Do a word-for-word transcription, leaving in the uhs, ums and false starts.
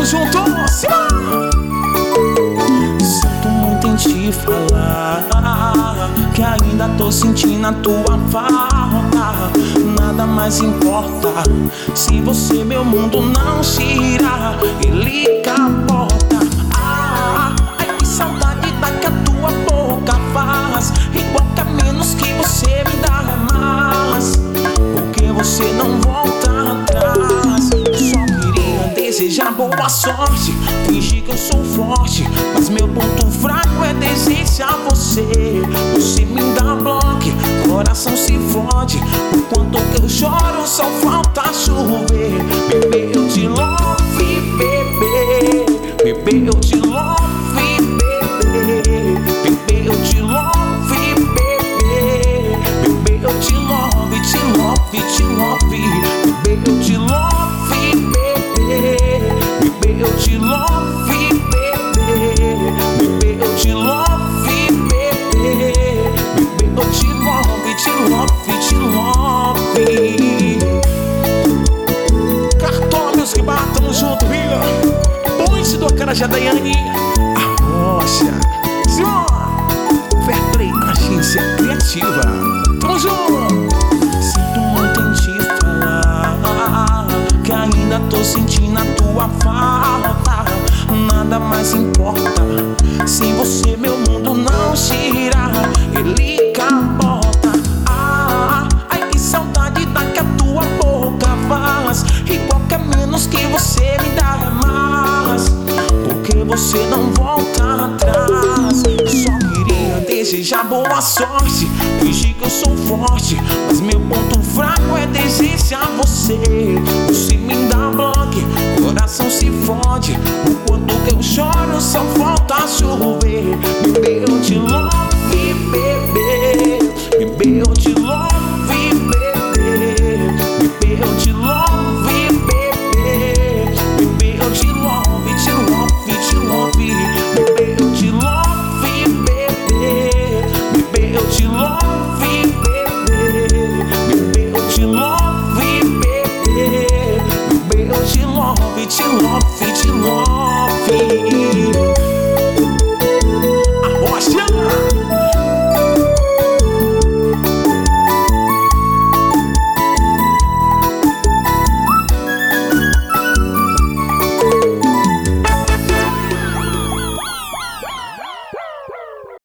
junto, Simão. Sinto muito em te falar que ainda tô sentindo a tua falta. Nada mais importa se você meu mundo não gira. Ele capota. Ah, ai que saudade da que a tua boca faz. Igual que a menos que você me dá é mais. Porque você não volta atrás. Só queria desejar boa sorte, fingir que eu sou forte, mas meu ponto fraco é desejar você. Você me dá bloco, coração se fode. O quanto que eu choro, só falta chover. Bebê, eu te love, bebê. Bebê, eu te love, bebê. Bebê, eu te love, bebê. Bebê, eu te love, te love, te love. Bebê, eu te love, bebê. Bebê, eu te love, bebê. Bebê, eu te love, bebê. Bebê, eu te love, te love, te love. Cartórios que batam junto, viu? Ponte do Acarajé, Daiane, a Rocha, Simão, Fairplay, agência criativa. Tamo junto. Sinto muito em te falar que ainda tô sentindo a tua falta. Nada mais importa se você meu mundo não gira. Ele capota. Ah, ai que saudade da que a tua boca faz. Igual que a menos que você me dá é mais. Porque você não volta atrás. Só queria desejar boa sorte, fingir que eu sou forte, mas meu ponto fraco é desejar você. Você me dá bloco, coração se fode. O quanto que eu choro, só